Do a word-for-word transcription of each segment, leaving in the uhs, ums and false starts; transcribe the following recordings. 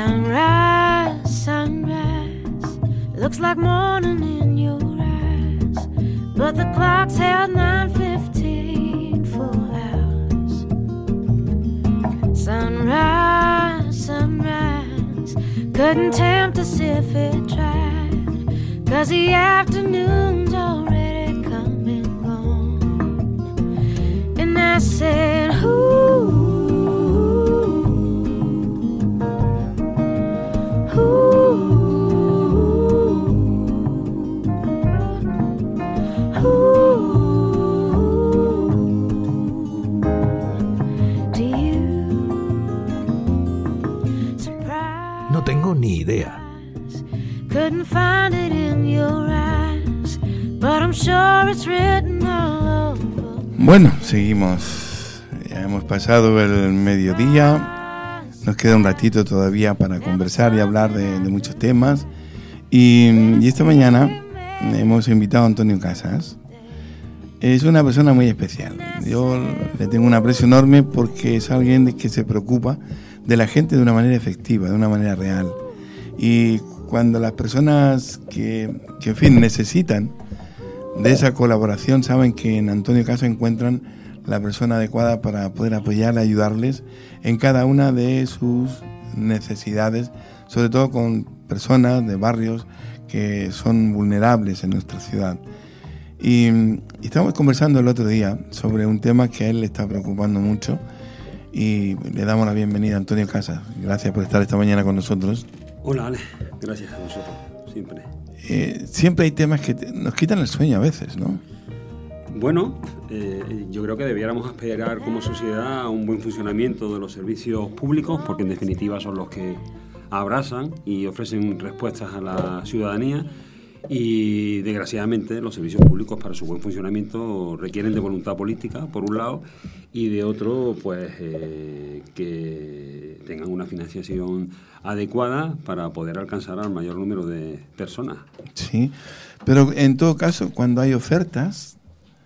Sunrise, sunrise, looks like morning in your eyes, but the clock's held nine fifteen full hours. Sunrise, sunrise, couldn't tempt us if it tried, 'cause the afternoon's already come and gone. And I said, ooh, no tengo ni idea. Bueno, seguimos. Ya hemos pasado el mediodía. Nos queda un ratito todavía para conversar y hablar de, de muchos temas. Y, y esta mañana hemos invitado a Antonio Casas. Es una persona muy especial. Yo le tengo un aprecio enorme porque es alguien de que se preocupa de la gente de una manera efectiva, de una manera real. Y cuando las personas que, que en fin, necesitan de esa colaboración, saben que en Antonio Casas encuentran la persona adecuada para poder apoyar, ayudarles en cada una de sus necesidades, sobre todo con personas de barrios que son vulnerables en nuestra ciudad. Y, y estamos conversando el otro día sobre un tema que a él le está preocupando mucho y le damos la bienvenida a Antonio Casas. Gracias por estar esta mañana con nosotros. Hola, Ale. Gracias a vosotros, siempre. Eh, siempre hay temas que te, nos quitan el sueño a veces, ¿no? Bueno, eh, yo creo que debiéramos aspirar como sociedad a un buen funcionamiento de los servicios públicos, porque en definitiva son los que abrazan y ofrecen respuestas a la ciudadanía. Y desgraciadamente los servicios públicos para su buen funcionamiento requieren de voluntad política, por un lado, y de otro, pues eh, que tengan una financiación adecuada para poder alcanzar al mayor número de personas. Sí, pero en todo caso, cuando hay ofertas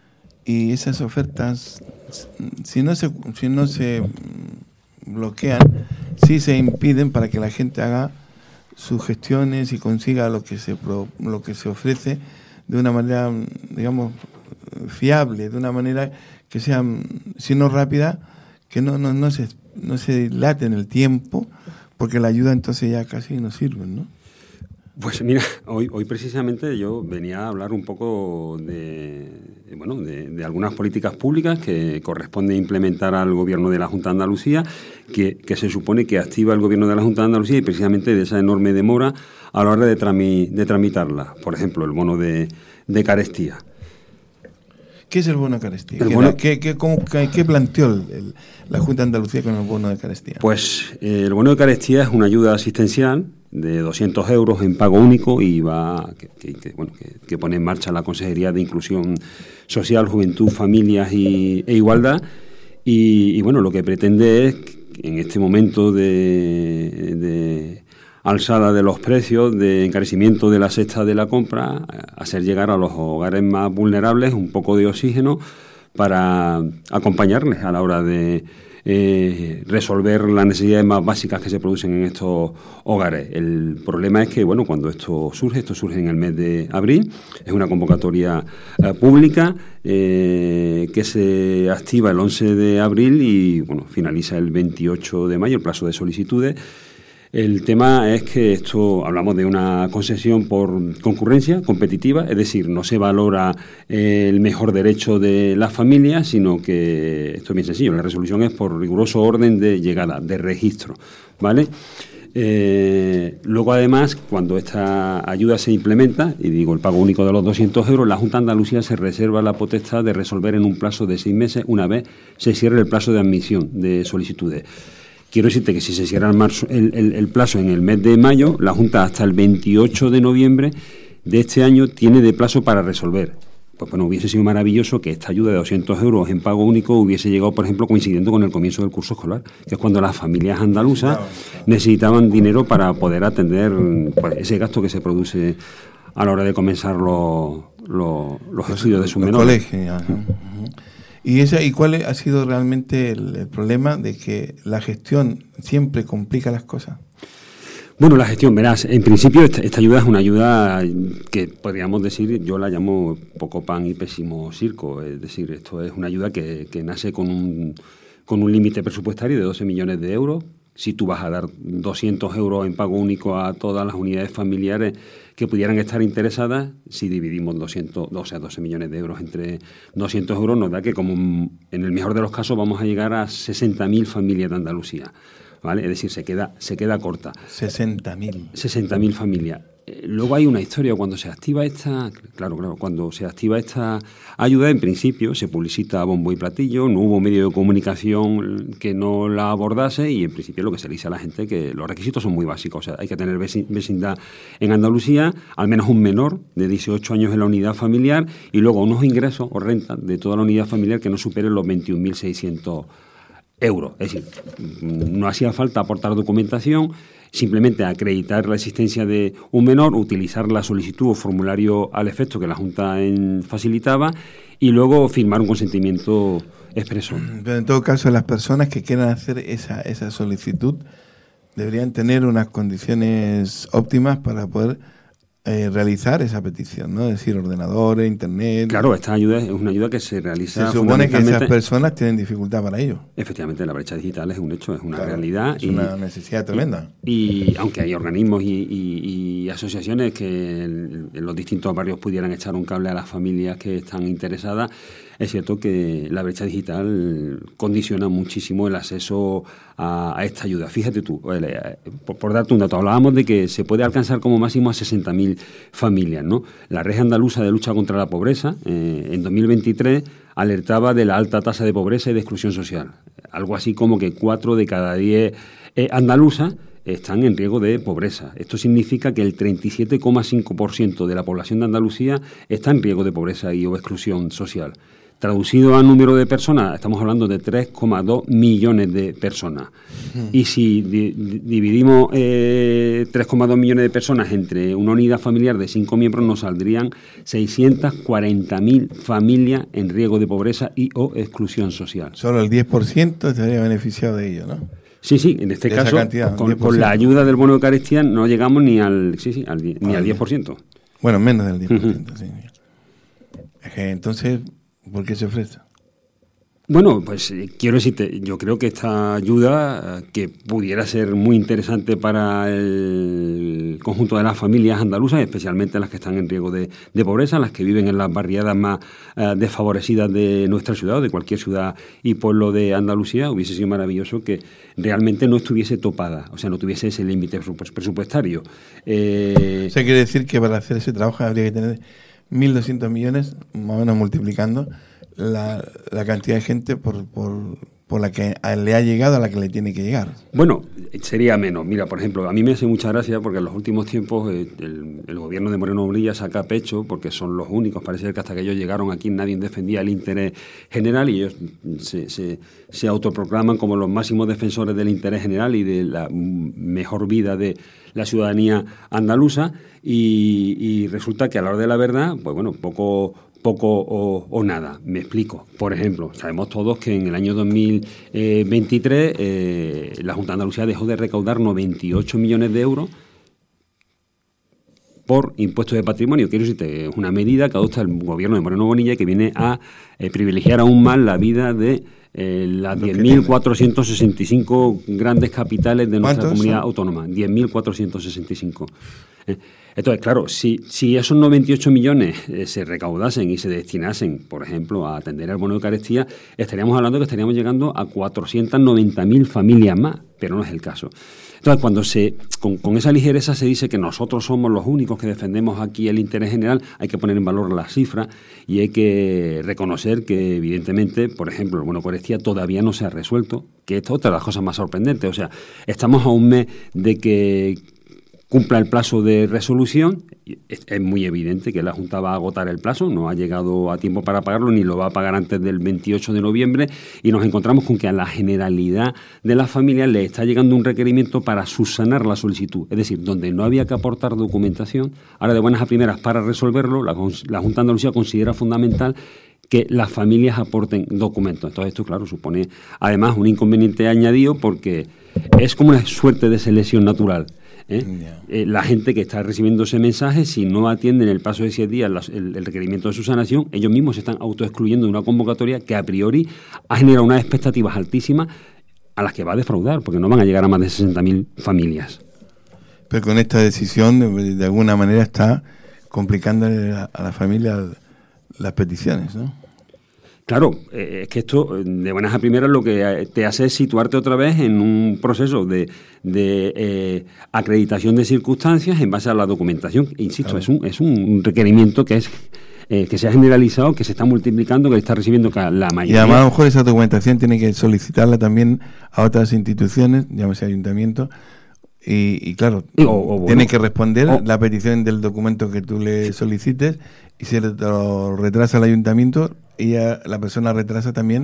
y esas ofertas, si no se, si no se bloquean, sí se impiden para que la gente haga sus gestiones y consiga lo que se pro, lo que se ofrece de una manera, digamos, fiable, de una manera que sea, si no rápida, que no no no se no se dilate en el tiempo, porque la ayuda entonces ya casi no sirve, ¿no? Pues mira, hoy hoy precisamente yo venía a hablar un poco de bueno de, de algunas políticas públicas que corresponde implementar al Gobierno de la Junta de Andalucía, que, que se supone que activa el Gobierno de la Junta de Andalucía, y precisamente de esa enorme demora a la hora de, trami, de tramitarla. Por ejemplo, el bono de, de carestía. ¿Qué es el bono de carestía? El ¿Qué, bono... ¿qué, qué, cómo, qué, qué planteó el, el, la Junta de Andalucía con el bono de carestía? Pues eh, el bono de carestía es una ayuda asistencial de doscientos euros en pago único y va que, que, que, bueno, que, que pone en marcha la Consejería de Inclusión Social, Juventud, Familias y, e Igualdad. Y, y bueno, lo que pretende es que en este momento de, de alzada de los precios, de encarecimiento de la cesta de la compra, hacer llegar a los hogares más vulnerables un poco de oxígeno para acompañarles a la hora de Eh, resolver las necesidades más básicas que se producen en estos hogares. El problema es que, bueno, cuando esto surge, esto surge en el mes de abril, es una convocatoria eh, pública eh, que se activa el once de abril y, bueno, finaliza el veintiocho de mayo, el plazo de solicitudes. El tema es que esto, hablamos de una concesión por concurrencia competitiva, es decir, no se valora eh, el mejor derecho de las familias, sino que, esto es bien sencillo, la resolución es por riguroso orden de llegada, de registro, ¿vale? Eh, luego, además, cuando esta ayuda se implementa, y digo el pago único de los doscientos euros, la Junta de Andalucía se reserva la potestad de resolver en un plazo de seis meses una vez se cierre el plazo de admisión de solicitudes. Quiero decirte que si se cierra el, marzo, el, el, el plazo en el mes de mayo, la Junta hasta el veintiocho de noviembre de este año tiene de plazo para resolver. Pues bueno, hubiese sido maravilloso que esta ayuda de doscientos euros en pago único hubiese llegado, por ejemplo, coincidiendo con el comienzo del curso escolar, que es cuando las familias andaluzas necesitaban dinero para poder atender pues, ese gasto que se produce a la hora de comenzar los, los, los estudios de sus menores. Colegio, ajá. ¿Y, esa, ¿Y cuál ha sido realmente el, el problema de que la gestión siempre complica las cosas? Bueno, la gestión, verás, en principio esta, esta ayuda es una ayuda que podríamos decir, yo la llamo poco pan y pésimo circo, es decir, esto es una ayuda que, que nace con un, con un límite presupuestario de doce millones de euros. Si tú vas a dar doscientos euros en pago único a todas las unidades familiares que pudieran estar interesadas, si dividimos doscientos, o sea, doce millones de euros entre doscientos euros, nos da que como en el mejor de los casos vamos a llegar a sesenta mil familias de Andalucía, ¿vale? Es decir, se queda, se queda corta. sesenta mil. sesenta mil familias. Eh, luego hay una historia, cuando se activa esta, claro, claro, cuando se activa esta ayuda, en principio se publicita a bombo y platillo, no hubo medio de comunicación que no la abordase y en principio lo que se le dice a la gente que los requisitos son muy básicos, o sea, hay que tener vecindad en Andalucía, al menos un menor de dieciocho años en la unidad familiar y luego unos ingresos o rentas de toda la unidad familiar que no superen los veintiún mil seiscientos euros. Es decir, no hacía falta aportar documentación, simplemente acreditar la existencia de un menor, utilizar la solicitud o formulario al efecto que la Junta en, facilitaba y luego firmar un consentimiento expreso. Pero en todo caso, las personas que quieran hacer esa, esa solicitud deberían tener unas condiciones óptimas para poder eh, realizar esa petición, ¿no? Es decir, ordenadores, internet. Claro, esta ayuda es una ayuda que se realiza. Se supone que esas personas tienen dificultad para ello. Efectivamente, la brecha digital es un hecho, es una Claro, realidad. Es y, una necesidad tremenda. Y, y aunque hay organismos y, y, y asociaciones que en, en los distintos barrios pudieran echar un cable a las familias que están interesadas, es cierto que la brecha digital condiciona muchísimo el acceso a, a esta ayuda. Fíjate tú, por, por darte un dato, hablábamos de que se puede alcanzar como máximo a sesenta mil familias, ¿no? La Red Andaluza de Lucha contra la Pobreza, eh, en dos mil veintitrés, alertaba de la alta tasa de pobreza y de exclusión social. Algo así como que cuatro de cada diez eh, andaluzas están en riesgo de pobreza. Esto significa que el treinta y siete coma cinco por ciento de la población de Andalucía está en riesgo de pobreza y o exclusión social. Traducido a número de personas, estamos hablando de tres coma dos millones de personas. Mm. Y si di- dividimos eh, tres coma dos millones de personas entre una unidad familiar de cinco miembros, nos saldrían seiscientas cuarenta mil familias en riesgo de pobreza y o exclusión social. Solo el diez por ciento estaría beneficiado de ello, ¿no? Sí, sí, en este de caso, cantidad, con, con la ayuda del bono de Eucaristía no llegamos ni al, sí, sí, al, ni al diez por ciento. Bueno, menos del diez por ciento, uh-huh. Sí. Es que entonces, ¿por qué se ofrece? Bueno, pues eh, quiero decirte, yo creo que esta ayuda, eh, que pudiera ser muy interesante para el conjunto de las familias andaluzas, especialmente las que están en riesgo de, de pobreza, las que viven en las barriadas más eh, desfavorecidas de nuestra ciudad o de cualquier ciudad y pueblo de Andalucía, hubiese sido maravilloso que realmente no estuviese topada, o sea, no tuviese ese límite presupuestario. Eh, o sea, quiere decir que para hacer ese trabajo habría que tener mil doscientos millones, más o menos multiplicando, La, la cantidad de gente por, por, por la que le ha llegado a la que le tiene que llegar. Bueno, sería menos. Mira, por ejemplo, a mí me hace mucha gracia porque en los últimos tiempos eh, el, el gobierno de Moreno Bonilla saca pecho porque son los únicos, parece ser que hasta que ellos llegaron aquí nadie defendía el interés general y ellos se, se, se autoproclaman como los máximos defensores del interés general y de la mejor vida de la ciudadanía andaluza y, y resulta que a la hora de la verdad, pues bueno, poco... poco o, o nada. Me explico. Por ejemplo, sabemos todos que en el año dos mil veintitrés eh, la Junta de Andalucía dejó de recaudar noventa y ocho millones de euros por impuestos de patrimonio. Quiero decirte, es una medida que adopta el gobierno de Moreno Bonilla que viene a eh, privilegiar aún más la vida de eh, las diez mil cuatrocientos sesenta y cinco grandes capitales de nuestra comunidad autónoma. diez mil cuatrocientos sesenta y cinco. Eh, Entonces, claro, si, si esos noventa y ocho millones eh, se recaudasen y se destinasen, por ejemplo, a atender el bono de Eucaristía, estaríamos hablando que estaríamos llegando a cuatrocientas noventa mil familias más, pero no es el caso. Entonces, cuando se con, con esa ligereza se dice que nosotros somos los únicos que defendemos aquí el interés general, hay que poner en valor las cifras y hay que reconocer que, evidentemente, por ejemplo, el bono de Eucaristía todavía no se ha resuelto, que es otra de las cosas más sorprendentes. O sea, estamos a un mes de que cumpla el plazo de resolución. Es, es muy evidente que la Junta va a agotar el plazo, no ha llegado a tiempo para pagarlo, ni lo va a pagar antes del veintiocho de noviembre, y nos encontramos con que a la generalidad de las familias le está llegando un requerimiento para subsanar la solicitud. Es decir, donde no había que aportar documentación, ahora de buenas a primeras para resolverlo, la, la Junta de Andalucía considera fundamental que las familias aporten documentos. Entonces esto, claro, supone además un inconveniente añadido porque es como una suerte de selección natural. ¿eh? Yeah. Eh, la gente que está recibiendo ese mensaje, si no atiende en el plazo de siete días las, el, el requerimiento de su sanación, ellos mismos se están autoexcluyendo de una convocatoria que a priori ha generado unas expectativas altísimas a las que va a defraudar, porque no van a llegar a más de sesenta mil familias. Pero con esta decisión, de, de alguna manera, está complicando a, a la familia las peticiones, ¿no? Claro, eh, es que esto, de buenas a primeras, lo que te hace es situarte otra vez en un proceso de, de eh, acreditación de circunstancias en base a la documentación. Insisto, claro. es, un, es un requerimiento que es eh, que se ha generalizado, que se está multiplicando, que está recibiendo la mayoría. Y además, a lo mejor esa documentación tiene que solicitarla también a otras instituciones, llámese ayuntamiento, y, y claro, o, o, bueno, tiene que responder o, la petición del documento que tú le solicites, y si lo retrasa el ayuntamiento, ella, la persona retrasa también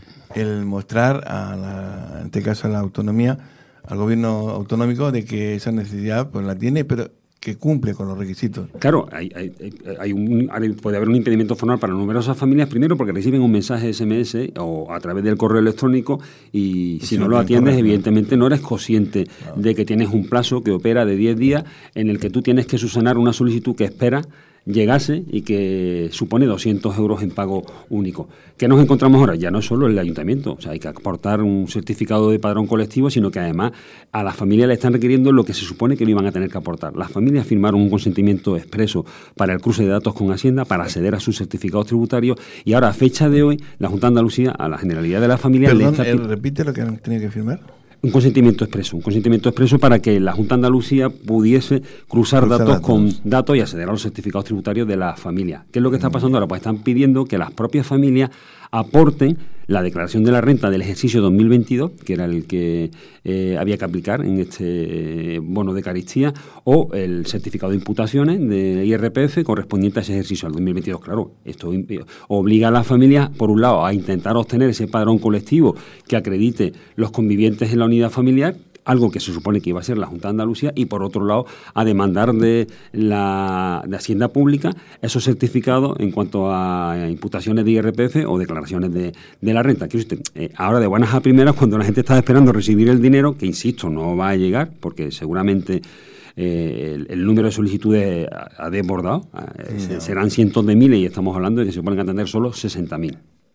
el mostrar, a la, en este caso a la autonomía, al gobierno autonómico, de que esa necesidad pues la tiene, pero que cumple con los requisitos. Claro, hay, hay, hay un, puede haber un impedimento formal para numerosas familias, primero porque reciben un mensaje ese eme ese o a través del correo electrónico y si, si no lo atiendes, correcto, evidentemente no eres consciente claro. de que tienes un plazo que opera de diez días en el que tú tienes que subsanar una solicitud que espera llegase y que supone doscientos euros en pago único. ¿Qué nos encontramos ahora? Ya no es solo el ayuntamiento, o sea, hay que aportar un certificado de padrón colectivo, sino que además a las familias le están requiriendo lo que se supone que no iban a tener que aportar. Las familias firmaron un consentimiento expreso para el cruce de datos con Hacienda, para acceder a sus certificados tributarios, y ahora, a fecha de hoy, la Junta de Andalucía, a la Generalidad de las Familias... Perdón, le está... ¿repite lo que han tenido que firmar? Un consentimiento expreso, un consentimiento expreso para que la Junta de Andalucía pudiese cruzar, cruzar datos, datos con datos y acceder a los certificados tributarios de las familias. ¿Qué es lo que está pasando ahora? Pues están pidiendo que las propias familias aporten la declaración de la renta del ejercicio dos mil veintidós, que era el que eh, había que aplicar en este eh, bono de carestía, o el certificado de imputaciones de I R P F correspondiente a ese ejercicio, al dos mil veintidós. Claro, esto obliga a las familias, por un lado, a intentar obtener ese padrón colectivo que acredite los convivientes en la unidad familiar, algo que se supone que iba a ser la Junta de Andalucía, y por otro lado a demandar de la de Hacienda Pública esos certificados en cuanto a imputaciones de I R P F o declaraciones de, de la renta. Quiero decir, eh, ahora de buenas a primeras, cuando la gente está esperando recibir el dinero, que insisto, no va a llegar, porque seguramente eh, el, el número de solicitudes ha, ha desbordado, eh, no. serán cientos de miles, y estamos hablando de que se pueden atender solo sesenta mil.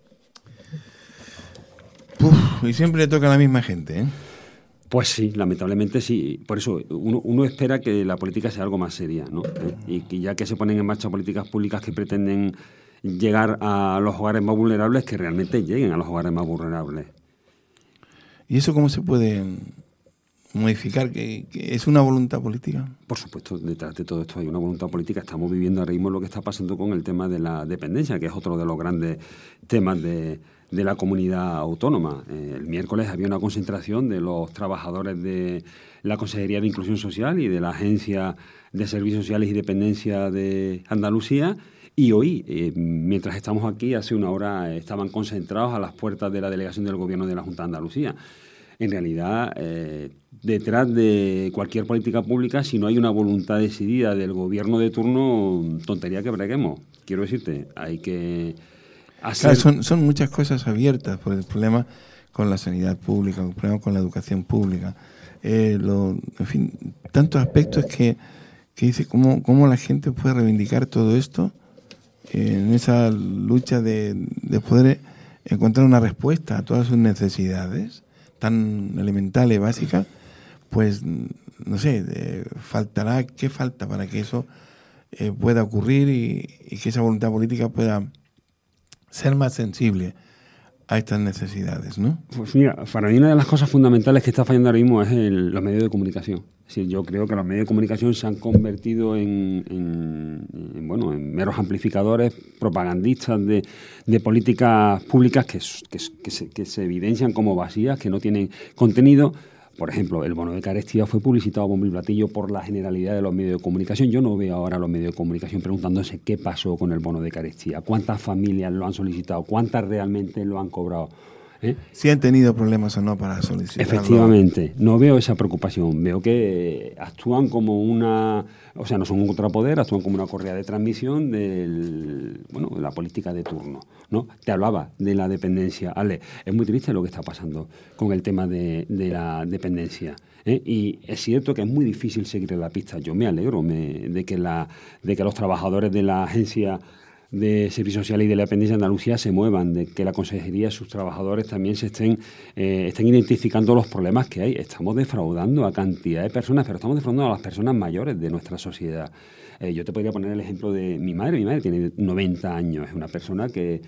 Y siempre le toca a la misma gente, ¿eh? Pues sí, lamentablemente sí. Por eso uno, uno espera que la política sea algo más seria, ¿no? Y que ya que se ponen en marcha políticas públicas que pretenden llegar a los hogares más vulnerables, que realmente lleguen a los hogares más vulnerables. ¿Y eso cómo se puede modificar? ¿Que, que es una voluntad política? Por supuesto, detrás de todo esto hay una voluntad política. Estamos viviendo ahora mismo lo que está pasando con el tema de la dependencia, que es otro de los grandes temas de... de la comunidad autónoma. Eh, el miércoles había una concentración de los trabajadores de la Consejería de Inclusión Social y de la Agencia de Servicios Sociales y Dependencia de Andalucía, y hoy, eh, mientras estamos aquí, hace una hora estaban concentrados a las puertas de la delegación del Gobierno de la Junta de Andalucía. En realidad, eh, detrás de cualquier política pública, si no hay una voluntad decidida del gobierno de turno, tontería que breguemos. Quiero decirte, hay que... Claro, son, son muchas cosas abiertas por el problema con la sanidad pública, el problema con la educación pública. Eh, lo, en fin, tantos aspectos que, que dice cómo, cómo la gente puede reivindicar todo esto eh, en esa lucha de, de poder encontrar una respuesta a todas sus necesidades tan elementales, básicas. Pues, no sé, eh, faltará, ¿qué falta para que eso eh, pueda ocurrir y, y que esa voluntad política pueda ser más sensible a estas necesidades, ¿no? Pues mira, para mí una de las cosas fundamentales que está fallando ahora mismo es el, los medios de comunicación. Es decir, yo creo que los medios de comunicación se han convertido en, en, en bueno, en meros amplificadores propagandistas de, de políticas públicas que, que, que, se, que se evidencian como vacías, que no tienen contenido. Por ejemplo, el bono de carestía fue publicitado a bombo y platillo por la generalidad de los medios de comunicación. Yo no veo ahora a los medios de comunicación preguntándose qué pasó con el bono de carestía, cuántas familias lo han solicitado, cuántas realmente lo han cobrado. ¿Eh? Si han tenido problemas o no para solicitarlo. Efectivamente, no veo esa preocupación. Veo que actúan como una, o sea, no son un contrapoder, actúan como una correa de transmisión del, bueno, de la política de turno, ¿no? Te hablaba de la dependencia. Ale, es muy triste lo que está pasando con el tema de, de la dependencia. ¿Eh? Y es cierto que es muy difícil seguir en la pista. Yo me alegro me, de que la, de que los trabajadores de la agencia de Servicios Sociales y de la Dependencia de Andalucía se muevan, de que la Consejería y sus trabajadores también se estén, eh, estén identificando los problemas que hay. Estamos defraudando a cantidad de personas, pero estamos defraudando a las personas mayores de nuestra sociedad. Eh, yo te podría poner el ejemplo de mi madre. Mi madre tiene noventa años, es una persona que,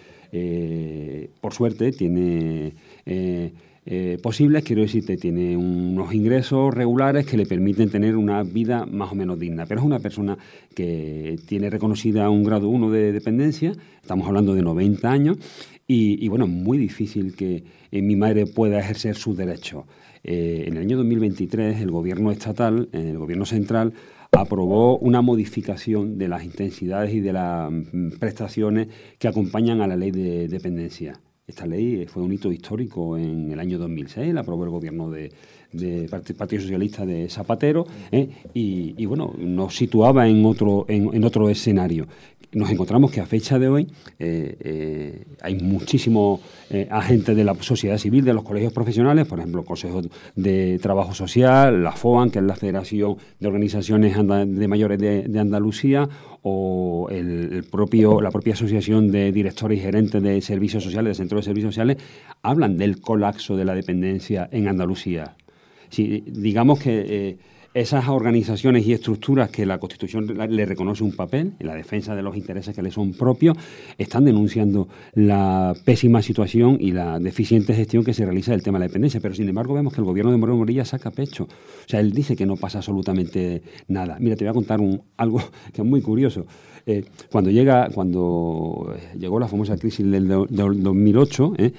eh, por suerte, tiene... Eh, Eh, posibles, quiero decirte, tiene unos ingresos regulares que le permiten tener una vida más o menos digna, pero es una persona que tiene reconocida un grado uno de dependencia, estamos hablando de noventa años, y, y bueno, es muy difícil que eh, mi madre pueda ejercer sus derechos. Eh, en el año dos mil veintitrés, el gobierno estatal, eh, el gobierno central, aprobó una modificación de las intensidades y de las mm, prestaciones que acompañan a la ley de dependencia. Esta ley fue un hito histórico en el año dos mil seis, la aprobó el gobierno de, de Partido Socialista de Zapatero, ¿eh? y, y bueno, nos situaba en otro, en, en otro escenario. Nos encontramos que a fecha de hoy eh, eh, hay muchísimos eh, agentes de la sociedad civil, de los colegios profesionales, por ejemplo, el Consejo de Trabajo Social, la FOAN, que es la Federación de Organizaciones de Mayores de, de Andalucía, o el, el propio, la propia Asociación de Directores y Gerentes de Servicios Sociales, de Centros de Servicios Sociales, hablan del colapso de la dependencia en Andalucía. Si, digamos que eh, esas organizaciones y estructuras que la Constitución le reconoce un papel en la defensa de los intereses que le son propios, están denunciando la pésima situación y la deficiente gestión que se realiza del tema de la dependencia. Pero, sin embargo, vemos que el gobierno de Moreno Morillas saca pecho. O sea, él dice que no pasa absolutamente nada. Mira, te voy a contar un, algo que es muy curioso. Eh, cuando llega, cuando llegó la famosa crisis del, del dos mil ocho, eh,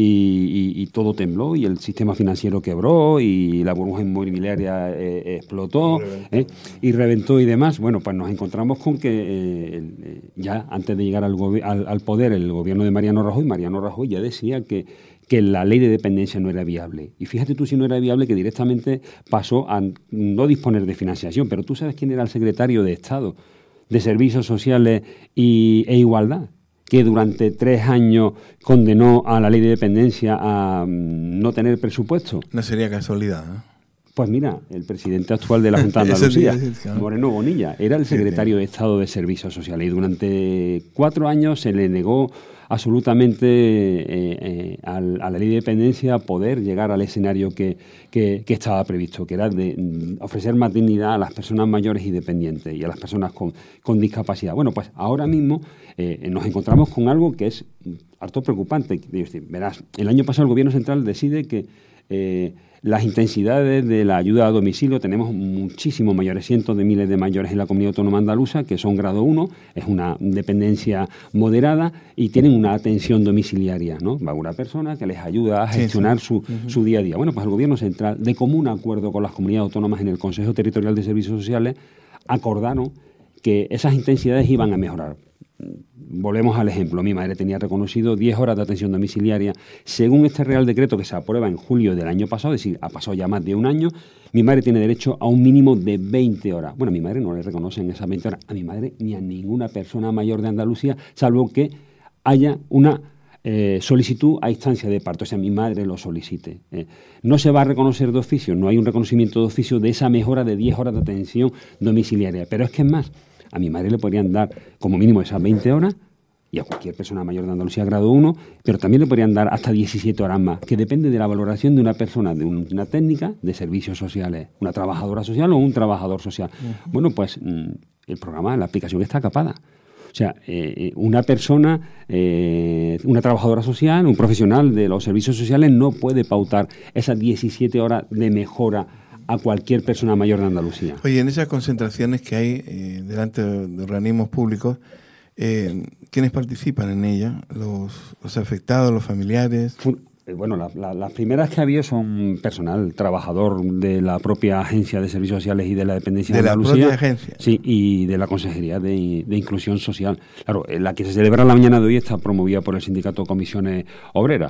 y, y, y todo tembló, y el sistema financiero quebró, y la burbuja inmobiliaria eh, explotó, eh, y reventó y demás, bueno, pues nos encontramos con que eh, ya antes de llegar al, al, al poder el gobierno de Mariano Rajoy, Mariano Rajoy ya decía que que la ley de dependencia no era viable. Y fíjate tú si no era viable, que directamente pasó a no disponer de financiación. Pero tú sabes quién era el secretario de Estado de Servicios Sociales y, e Igualdad, que durante tres años condenó a la ley de dependencia a um, no tener presupuesto. No sería casualidad, ¿no? Pues mira, el presidente actual de la Junta de Andalucía, Moreno Bonilla, era el secretario de Estado de Servicios Sociales, y durante cuatro años se le negó absolutamente eh, eh, a la ley de dependencia poder llegar al escenario que, que, que estaba previsto, que era de mm, ofrecer más dignidad a las personas mayores y dependientes y a las personas con, con discapacidad. Bueno, pues ahora mismo eh, nos encontramos con algo que es harto preocupante. Verás, el año pasado el Gobierno Central decide que eh, las intensidades de la ayuda a domicilio, tenemos muchísimos mayores, cientos de miles de mayores en la comunidad autónoma andaluza que son grado uno, es una dependencia moderada y tienen una atención domiciliaria, ¿no? Va una persona que les ayuda a gestionar sí, sí. Su, uh-huh. su día a día. Bueno, pues el Gobierno Central, de común acuerdo con las comunidades autónomas en el Consejo Territorial de Servicios Sociales, acordaron que esas intensidades iban a mejorar. Volvemos al ejemplo. Mi madre tenía reconocido diez horas de atención domiciliaria. Según este Real Decreto que se aprueba en julio del año pasado, es decir, ha pasado ya más de un año, mi madre tiene derecho a un mínimo de veinte horas. Bueno, a mi madre no le reconocen esas veinte horas, a mi madre ni a ninguna persona mayor de Andalucía, salvo que haya una eh, solicitud a instancia de parto, o sea, mi madre lo solicite. Eh, no se va a reconocer de oficio, no hay un reconocimiento de oficio de esa mejora de diez horas de atención domiciliaria, pero es que es más. A mi madre le podrían dar como mínimo esas veinte horas, y a cualquier persona mayor de Andalucía grado uno, pero también le podrían dar hasta diecisiete horas más, que depende de la valoración de una persona, de una técnica de servicios sociales, una trabajadora social o un trabajador social. Uh-huh. Bueno, pues el programa, la aplicación está capada. O sea, eh, una persona, eh, una trabajadora social, un profesional de los servicios sociales no puede pautar esas diecisiete horas de mejora a cualquier persona mayor de Andalucía. Oye, en esas concentraciones que hay eh, delante de, de organismos públicos, eh, ¿quiénes participan en ellas? ¿Los, los afectados, los familiares? Bueno, la, la, las primeras que había son personal, trabajador de la propia Agencia de Servicios Sociales y de la Dependencia de, de Andalucía. ¿De la propia agencia? Sí, y de la Consejería de, de Inclusión Social. Claro, la que se celebra la mañana de hoy está promovida por el sindicato Comisiones Obreras.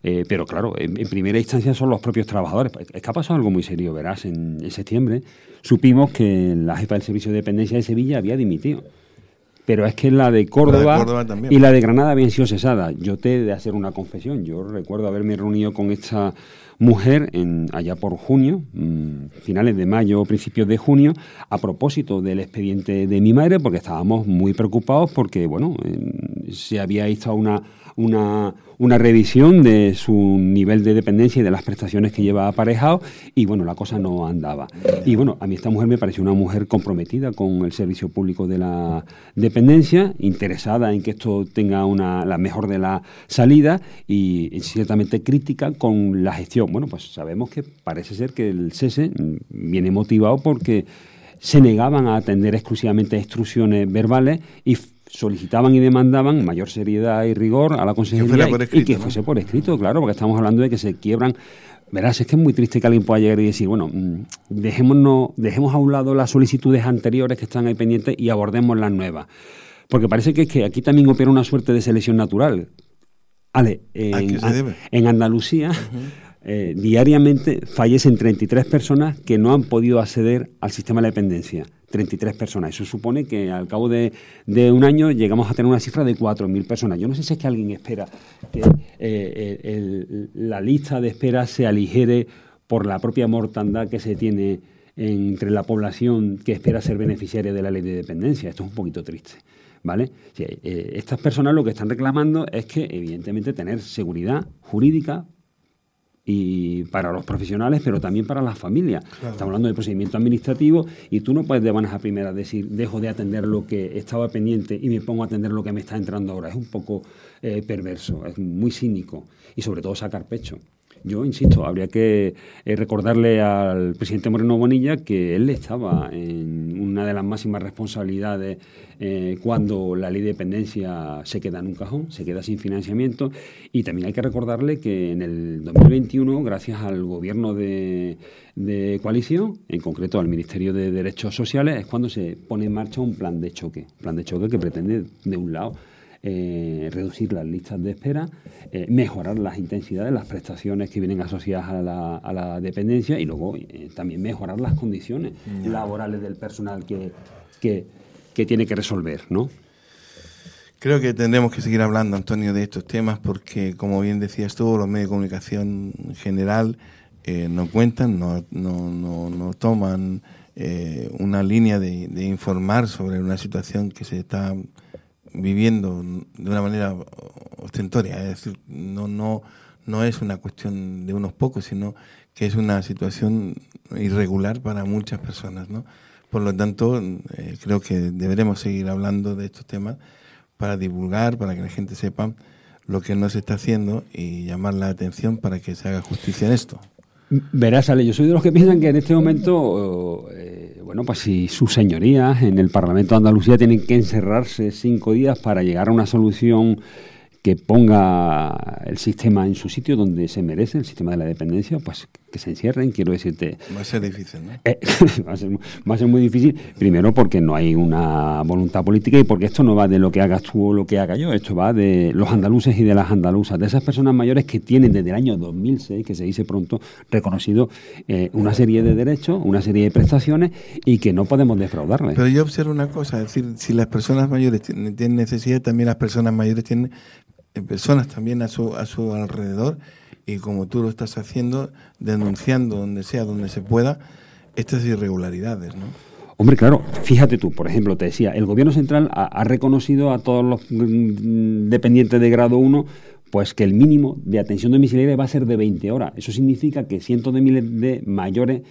Eh, pero claro, en, en primera instancia son los propios trabajadores. Es que ha pasado algo muy serio, verás, en, en septiembre supimos que la jefa del Servicio de Dependencia de Sevilla había dimitido. Pero es que la de Córdoba, la de Córdoba también, y la de Granada habían sido cesadas. Yo te he de hacer una confesión. Yo recuerdo haberme reunido con esta mujer en, allá por junio, mmm, finales de mayo o principios de junio, a propósito del expediente de mi madre, porque estábamos muy preocupados porque, bueno, eh, se había hecho una, una, una revisión de su nivel de dependencia y de las prestaciones que lleva aparejado y, bueno, la cosa no andaba. Y, bueno, a mí esta mujer me pareció una mujer comprometida con el servicio público de la dependencia, interesada en que esto tenga una, la mejor de la salida y, y ciertamente crítica con la gestión. Bueno, pues sabemos que parece ser que el cese viene motivado porque se negaban a atender exclusivamente instrucciones verbales y solicitaban y demandaban mayor seriedad y rigor a la consejería y, escrito, y que fuese ¿no? por escrito, claro, porque estamos hablando de que se quiebran. Verás, es que es muy triste que alguien pueda llegar y decir, bueno, dejémonos, dejemos a un lado las solicitudes anteriores que están ahí pendientes y abordemos las nuevas. Porque parece que, es que aquí también opera una suerte de selección natural. Ale, en, ¿A qué se debe? En Andalucía... Uh-huh. Eh, diariamente fallecen treinta y tres personas que no han podido acceder al sistema de dependencia. treinta y tres personas. Eso supone que al cabo de, de un año llegamos a tener una cifra de cuatro mil personas. Yo no sé si es que alguien espera que eh, el, el, la lista de espera se aligere por la propia mortandad que se tiene entre la población que espera ser beneficiaria de la ley de dependencia. Esto es un poquito triste, ¿vale? Sí, eh, estas personas lo que están reclamando es que, evidentemente, tener seguridad jurídica y para los profesionales, pero también para las familias. Claro. Estamos hablando de procedimiento administrativo y tú no puedes de buenas a primeras decir, dejo de atender lo que estaba pendiente y me pongo a atender lo que me está entrando ahora. Es un poco eh, perverso, es muy cínico y sobre todo sacar pecho. Yo insisto, habría que eh, recordarle al presidente Moreno Bonilla que él estaba en una de las máximas responsabilidades eh, cuando la ley de dependencia se queda en un cajón, se queda sin financiamiento, y también hay que recordarle que en el dos mil veintiuno, gracias al gobierno de, de coalición, en concreto al Ministerio de Derechos Sociales, es cuando se pone en marcha un plan de choque, plan de choque que pretende, de un lado, Eh, reducir las listas de espera, eh, mejorar las intensidades, las prestaciones que vienen asociadas a la, a la dependencia y luego eh, también mejorar las condiciones yeah. laborales del personal que, que, que tiene que resolver, ¿no? Creo que tendremos que seguir hablando, Antonio, de estos temas porque, como bien decías tú, los medios de comunicación en general eh, no cuentan, no, no, no, no toman eh, una línea de, de informar sobre una situación que se está viviendo de una manera ostentoria, es decir, no no no es una cuestión de unos pocos, sino que es una situación irregular para muchas personas, ¿no? Por lo tanto, eh, creo que deberemos seguir hablando de estos temas para divulgar, para que la gente sepa lo que no se está haciendo y llamar la atención para que se haga justicia en esto. Verás, Ale, yo soy de los que piensan que en este momento, eh, bueno, pues si sus señorías en el Parlamento de Andalucía tienen que encerrarse cinco días para llegar a una solución que ponga el sistema en su sitio donde se merece, el sistema de la dependencia, pues que se encierren, quiero decirte. Va a ser difícil, ¿no? Eh, va, a ser, va a ser muy difícil, primero porque no hay una voluntad política y porque esto no va de lo que hagas tú o lo que haga yo, esto va de los andaluces y de las andaluzas, de esas personas mayores que tienen desde el año dos mil seis, que se dice pronto, reconocido eh, una serie de derechos, una serie de prestaciones y que no podemos defraudarles. Pero yo observo una cosa, es decir, si las personas mayores tienen, tienen necesidad, también las personas mayores tienen personas también a su a su alrededor, y como tú lo estás haciendo, denunciando donde sea, donde se pueda, estas irregularidades, ¿no? Hombre, claro, fíjate tú, por ejemplo, te decía, el Gobierno Central ha, ha reconocido a todos los mm, dependientes de grado uno pues que el mínimo de atención domiciliaria va a ser de veinte horas. Eso significa que cientos de miles de mayores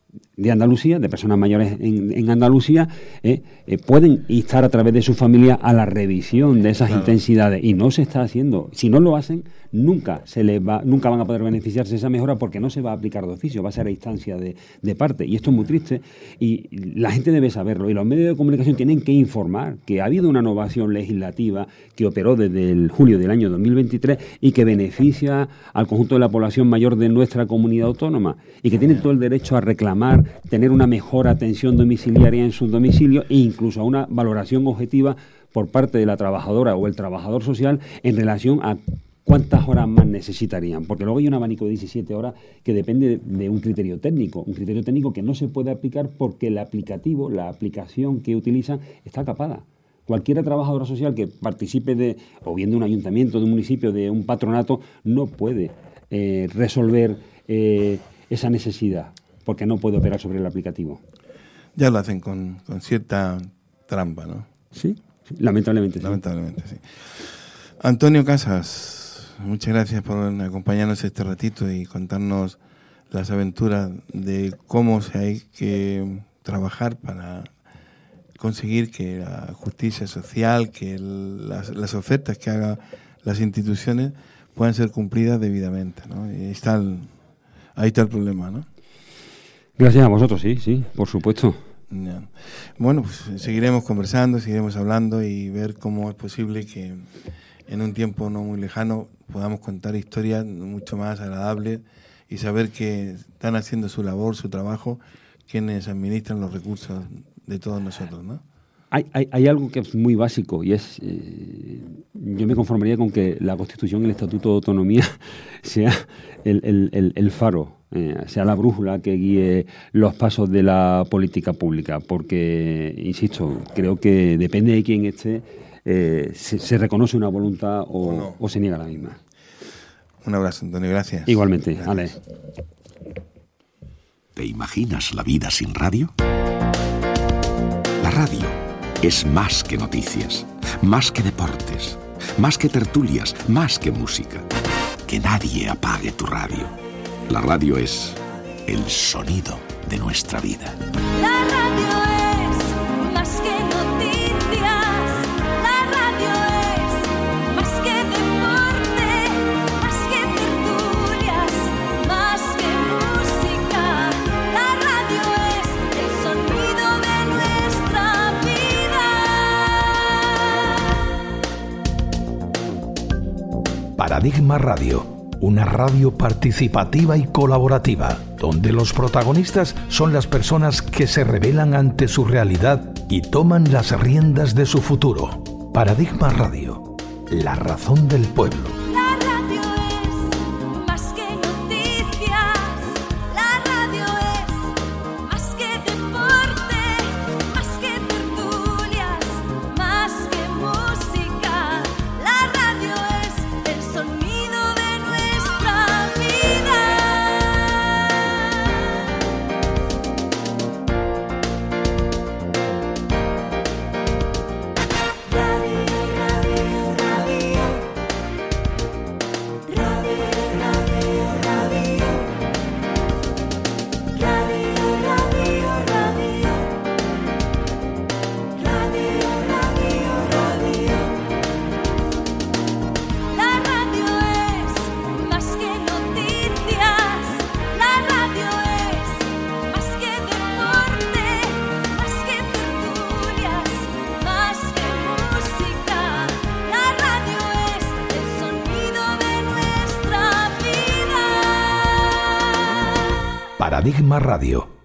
de Andalucía, de personas mayores en, en Andalucía, eh, eh, pueden instar a través de su familia a la revisión de esas claro. intensidades, y no se está haciendo. Si no lo hacen, nunca se les va, nunca van a poder beneficiarse de esa mejora porque no se va a aplicar de oficio, va a ser a instancia de, de parte, y esto es muy triste y la gente debe saberlo, y los medios de comunicación tienen que informar que ha habido una innovación legislativa que operó desde el julio del año dos mil veintitrés y que beneficia al conjunto de la población mayor de nuestra comunidad autónoma y que tienen todo el derecho a reclamar tener una mejor atención domiciliaria en sus domicilios e incluso a una valoración objetiva por parte de la trabajadora o el trabajador social en relación a ¿cuántas horas más necesitarían? Porque luego hay un abanico de diecisiete horas que depende de, de un criterio técnico, un criterio técnico que no se puede aplicar porque el aplicativo, la aplicación que utilizan está capada. Cualquier trabajadora social que participe de, o bien de un ayuntamiento, de un municipio, de un patronato, no puede eh, resolver eh, esa necesidad, porque no puede operar sobre el aplicativo. Ya lo hacen con, con cierta trampa, ¿no? Sí, sí lamentablemente. Lamentablemente, sí. sí. Antonio Casas, muchas gracias por acompañarnos este ratito y contarnos las aventuras de cómo se hay que trabajar para conseguir que la justicia social, que el, las, las ofertas que hagan las instituciones puedan ser cumplidas debidamente, ¿no? Y ahí está el, ahí está el problema, ¿no? Gracias a vosotros, sí, sí, por supuesto. Ya. Bueno, pues seguiremos conversando, seguiremos hablando y ver cómo es posible que en un tiempo no muy lejano podamos contar historias mucho más agradables y saber que están haciendo su labor, su trabajo, quienes administran los recursos de todos nosotros, ¿no? Hay, hay, hay algo que es muy básico y es, eh, yo me conformaría con que la Constitución y el Estatuto de Autonomía sea el, el, el, el faro, eh, sea la brújula que guíe los pasos de la política pública, porque, insisto, creo que depende de quién esté, eh, se, se reconoce una voluntad o, o, no. o se niega la misma. Un abrazo, Antonio, gracias. Igualmente, gracias. Ale. ¿Te imaginas la vida sin radio? La radio es más que noticias, más que deportes, más que tertulias, más que música. Que nadie apague tu radio. La radio es el sonido de nuestra vida. La radio es más que noticias. La radio es más que deporte, más que tertulias, más que música. La radio es el sonido de nuestra vida. Paradigma Radio. Una radio participativa y colaborativa, donde los protagonistas son las personas que se rebelan ante su realidad y toman las riendas de su futuro. Paradigma Radio, la razón del pueblo. La radio es más que noticias. La radio es más que deporte, más que tertulias, más que música. La radio es el sonido de nuestra vida. Radio, radio, radio. Radio, radio, radio. Radio, radio, radio. Radio, radio, radio. La radio es más que noticias. La radio es más que deporte, más que tertulias, más que música. La radio es el sonido de nuestra vida. Paradigma Radio.